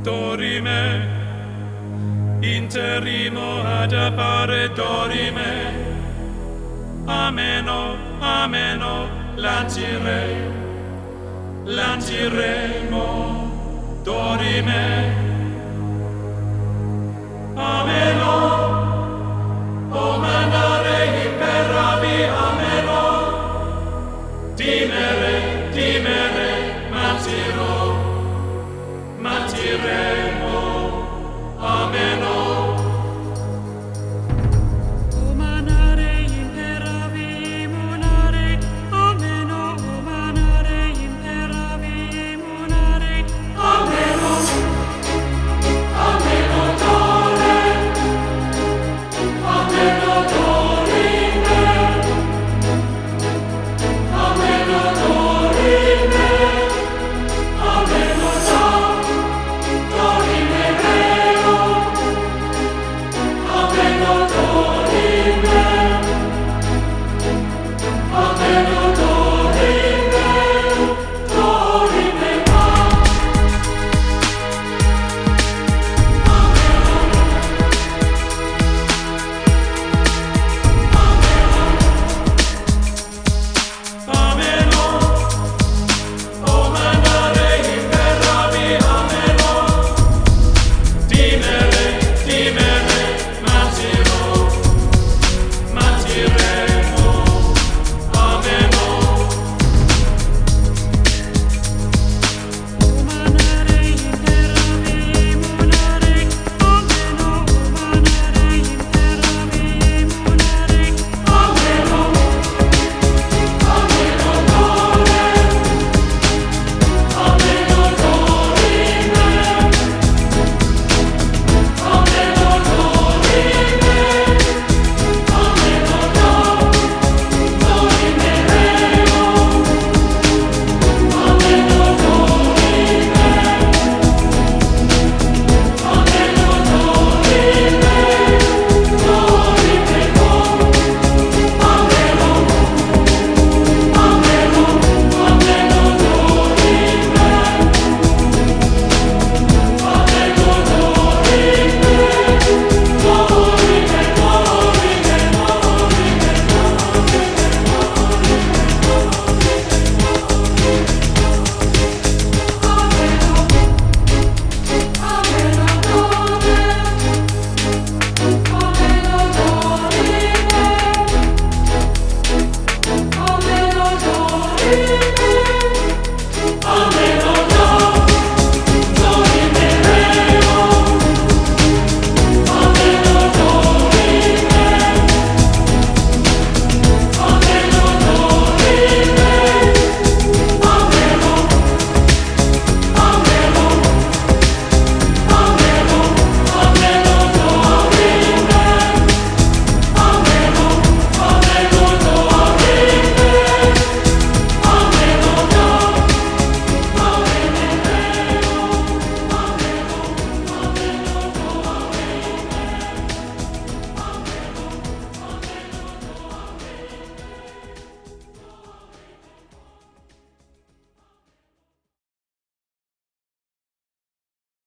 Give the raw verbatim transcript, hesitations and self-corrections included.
dorime, interimo ad appare dorime, ameno, ameno, lancire, lanciremo, dorime, ameno, o mandare imperavi, ameno, dimere, dimere, matiro, matiremo, ameno. Omanare imperavi, munare, ameno, omanare imperavi, munare, Ameno, ameno dore, ameno dorime, ameno dorime, ameno da, dorime vero, ameno dorime, ameno dorime, dorime ma. Ameno, o mandare imperavi, ameno, dimere, dimere, matiro, matiremo, ameno. omanare imperavi, munare, ameno, omanare imperavi, munare, Ameno, ameno dore, ameno dorime, ameno dorime, ameno da, dorime vero, ameno dorime, ameno dorime, dorime mo, ameno, ameno, ameno dorime, ameno dorime, dorime, dorime, ameno dorime, ameno dorime.